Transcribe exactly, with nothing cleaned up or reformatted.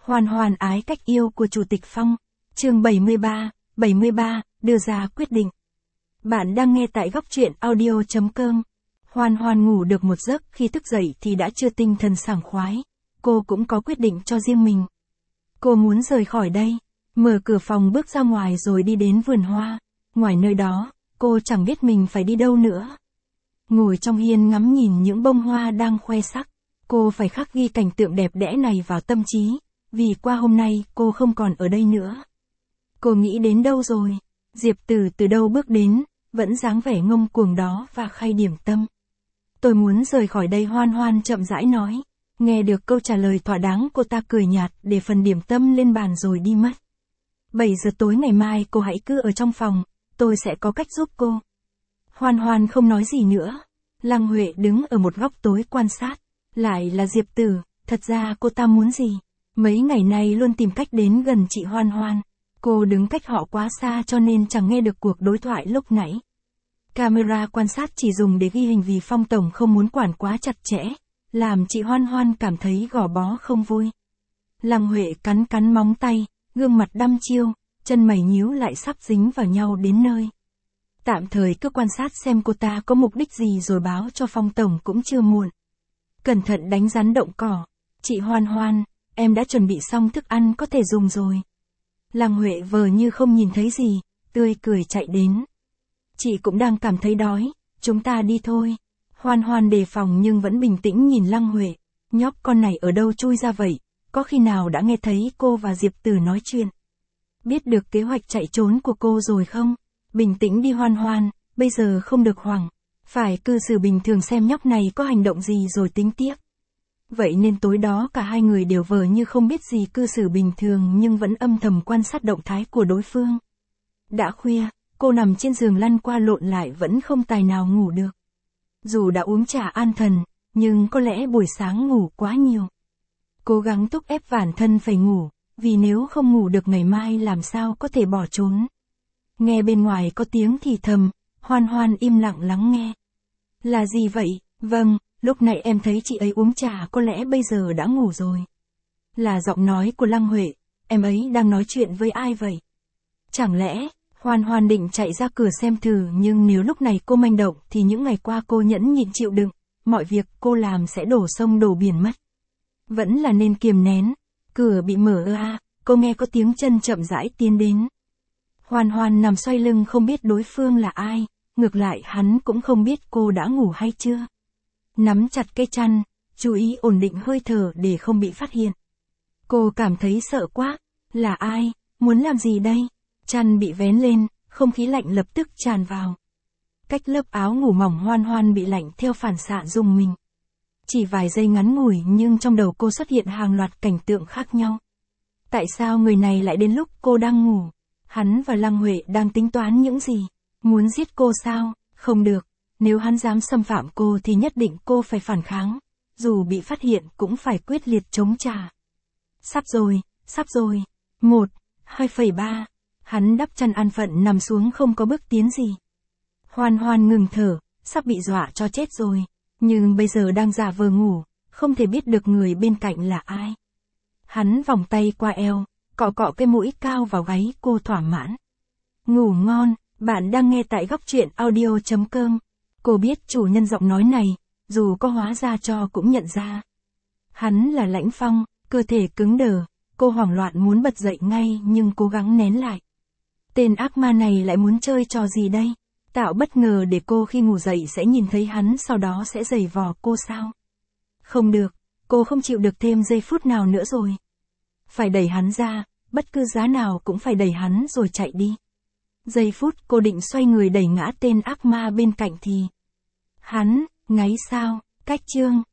Hoan hoan ái cách yêu của Chủ tịch Phong. Chương bảy mươi ba, bảy mươi ba, đưa ra quyết định. Bạn đang nghe tại góc truyện audio chấm com. Hoan hoan ngủ được một giấc, khi thức dậy thì đã chưa tinh thần sảng khoái. Cô cũng có quyết định cho riêng mình. Cô muốn rời khỏi đây, mở cửa phòng bước ra ngoài rồi đi đến vườn hoa. Ngoài nơi đó, cô chẳng biết mình phải đi đâu nữa. Ngồi trong hiên ngắm nhìn những bông hoa đang khoe sắc, cô phải khắc ghi cảnh tượng đẹp đẽ này vào tâm trí, vì qua hôm nay cô không còn ở đây nữa. Cô nghĩ đến đâu rồi? Diệp Tử từ đâu bước đến, vẫn dáng vẻ ngông cuồng đó và khay điểm tâm. Tôi muốn rời khỏi đây, Hoan hoan chậm rãi nói. Nghe được câu trả lời thỏa đáng, cô ta cười nhạt để phần điểm tâm lên bàn rồi đi mất. bảy giờ tối ngày mai cô hãy cứ ở trong phòng, tôi sẽ có cách giúp cô. Hoan hoan không nói gì nữa. Lăng Huệ đứng ở một góc tối quan sát. Lại là Diệp Tử, thật ra cô ta muốn gì? Mấy ngày nay luôn tìm cách đến gần chị Hoan hoan. Cô đứng cách họ quá xa cho nên chẳng nghe được cuộc đối thoại lúc nãy. Camera quan sát chỉ dùng để ghi hình vì Phong Tổng không muốn quản quá chặt chẽ, làm chị Hoan hoan cảm thấy gò bó không vui. Lăng Huệ cắn cắn móng tay, gương mặt đăm chiêu, chân mày nhíu lại sắp dính vào nhau đến nơi. Tạm thời cứ quan sát xem cô ta có mục đích gì rồi báo cho Phong Tổng cũng chưa muộn. Cẩn thận đánh rắn động cỏ. Chị Hoan hoan, em đã chuẩn bị xong thức ăn có thể dùng rồi. Lăng Huệ vờ như không nhìn thấy gì, tươi cười chạy đến. Chị cũng đang cảm thấy đói, chúng ta đi thôi. Hoan hoan đề phòng nhưng vẫn bình tĩnh nhìn Lăng Huệ. Nhóc con này ở đâu chui ra vậy, có khi nào đã nghe thấy cô và Diệp Tử nói chuyện. Biết được kế hoạch chạy trốn của cô rồi không? Bình tĩnh đi Hoan hoan, bây giờ không được hoảng. Phải cư xử bình thường xem nhóc này có hành động gì rồi tính tiếp. Vậy nên tối đó cả hai người đều vờ như không biết gì, cư xử bình thường nhưng vẫn âm thầm quan sát động thái của đối phương. Đã khuya, cô nằm trên giường lăn qua lộn lại vẫn không tài nào ngủ được. Dù đã uống trà an thần, nhưng có lẽ buổi sáng ngủ quá nhiều. Cố gắng thúc ép bản thân phải ngủ, vì nếu không ngủ được ngày mai làm sao có thể bỏ trốn. Nghe bên ngoài có tiếng thì thầm, Hoan hoan im lặng lắng nghe. Là gì vậy? Vâng, lúc nãy em thấy chị ấy uống trà, có lẽ bây giờ đã ngủ rồi. Là giọng nói của Lăng Huệ, em ấy đang nói chuyện với ai vậy? Chẳng lẽ, Hoan hoan định chạy ra cửa xem thử, nhưng nếu lúc này cô manh động thì những ngày qua cô nhẫn nhịn chịu đựng, mọi việc cô làm sẽ đổ sông đổ biển mất. Vẫn là nên kiềm nén. Cửa bị mở ra, cô nghe có tiếng chân chậm rãi tiến đến. Hoan hoan nằm xoay lưng không biết đối phương là ai, ngược lại hắn cũng không biết cô đã ngủ hay chưa. Nắm chặt cây chăn, chú ý ổn định hơi thở để không bị phát hiện. Cô cảm thấy sợ quá. Là ai? Muốn làm gì đây? Chăn bị vén lên, không khí lạnh lập tức tràn vào. Cách lớp áo ngủ mỏng, Hoan hoan bị lạnh theo phản xạ rùng mình. Chỉ vài giây ngắn ngủi nhưng trong đầu cô xuất hiện hàng loạt cảnh tượng khác nhau. Tại sao người này lại đến lúc cô đang ngủ? Hắn và Lăng Huệ đang tính toán những gì? Muốn giết cô sao? Không được. Nếu hắn dám xâm phạm cô thì nhất định cô phải phản kháng. Dù bị phát hiện cũng phải quyết liệt chống trả. Sắp rồi, sắp rồi. Một, hai phẩy ba. Hắn đắp chăn an phận nằm xuống không có bước tiến gì. Hoan hoan ngừng thở, sắp bị dọa cho chết rồi. Nhưng bây giờ đang giả vờ ngủ, không thể biết được người bên cạnh là ai. Hắn vòng tay qua eo, cọ cọ cái mũi cao vào gáy cô thỏa mãn. Ngủ ngon, bạn đang nghe tại góc truyện audio chấm com. Cô biết chủ nhân giọng nói này, dù có hóa ra cho cũng nhận ra. Hắn là Lãnh Phong, cơ thể cứng đờ, cô hoảng loạn muốn bật dậy ngay nhưng cố gắng nén lại. Tên ác ma này lại muốn chơi trò gì đây? Tạo bất ngờ để cô khi ngủ dậy sẽ nhìn thấy hắn, sau đó sẽ giày vò cô sao? Không được, cô không chịu được thêm giây phút nào nữa rồi. Phải đẩy hắn ra, bất cứ giá nào cũng phải đẩy hắn rồi chạy đi. Giây phút cô định xoay người đẩy ngã tên ác ma bên cạnh thì... Hắn, ngáy sao, cách chương.